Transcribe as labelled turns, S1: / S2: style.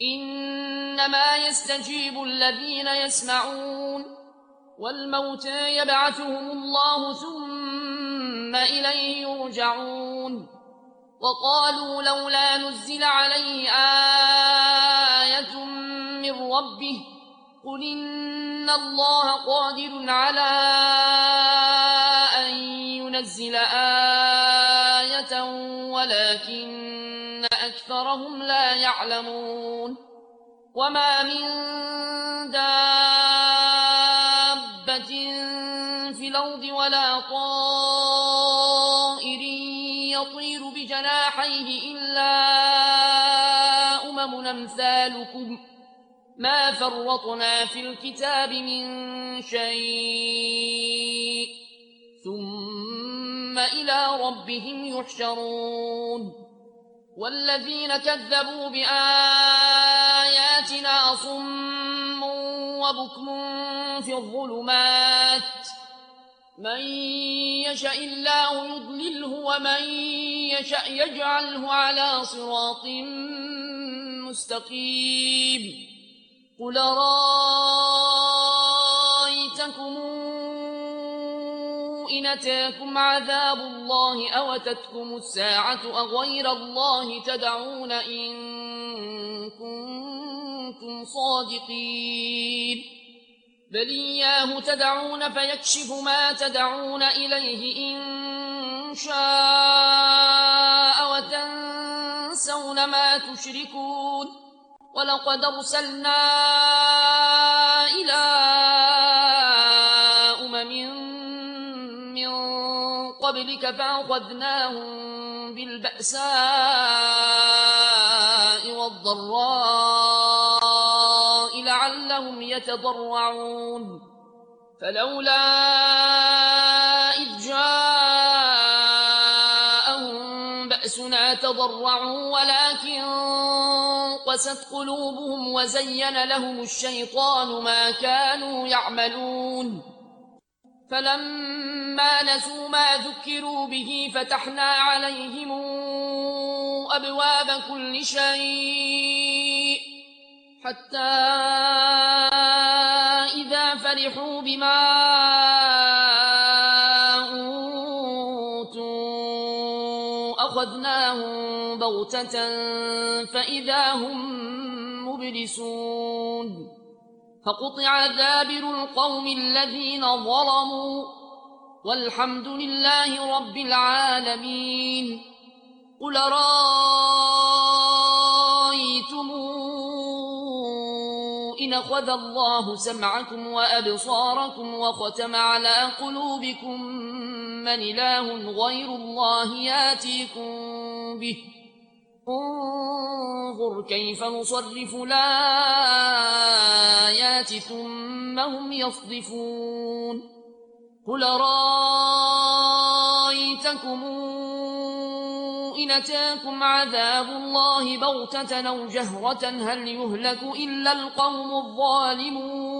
S1: إنما يستجيب الذين يسمعون والموتى يبعثهم الله ثم إليه يرجعون وقالوا لولا نزل عليه آية من ربه قل إن الله قادر على أن ينزل آية ولكن أكثرهم لا يعلمون وما من دابة في الأرض ولا طائر يطير بجناحيه إلا أمثالكم ما فرطنا في الكتاب من شيء ثم إلى ربهم يحشرون والذين كذبوا بآياتنا صم وبكم في الظلمات من يشاء الله يضلله ومن يشاء يجعله على صراط مستقيم قل رأيتكم إن أتاكم عذاب الله أو أتتكم الساعة أغير الله تدعون إن كنتم صادقين بل إياه تدعون فيكشف ما تدعون إليه إن شاء وتنسون ما تشركون ولقد أرسلنا إلى من قبلك فأخذناهم بالبأساء والضراء لعلهم يتضرعون فلولا إذ جاءهم بأسنا تضرعوا ولكن قست قلوبهم وزين لهم الشيطان ما كانوا يعملون فلما نسوا ما ذكروا به فتحنا عليهم أبواب كل شيء حتى إذا فرحوا بما أوتوا أخذناهم بغتة فإذا هم مبلسون فقطع دابر القوم الذين ظلموا والحمد لله رب العالمين قل رأيتم إن أخذ الله سمعكم وأبصاركم وختم على قلوبكم من إله غير الله ياتيكم به انظر كيف نصرف الآيات ثم هم يصدفون قل رأيتكم إن أتاكم عذاب الله بغتة أو جهرة هل يهلك إلا القوم الظالمون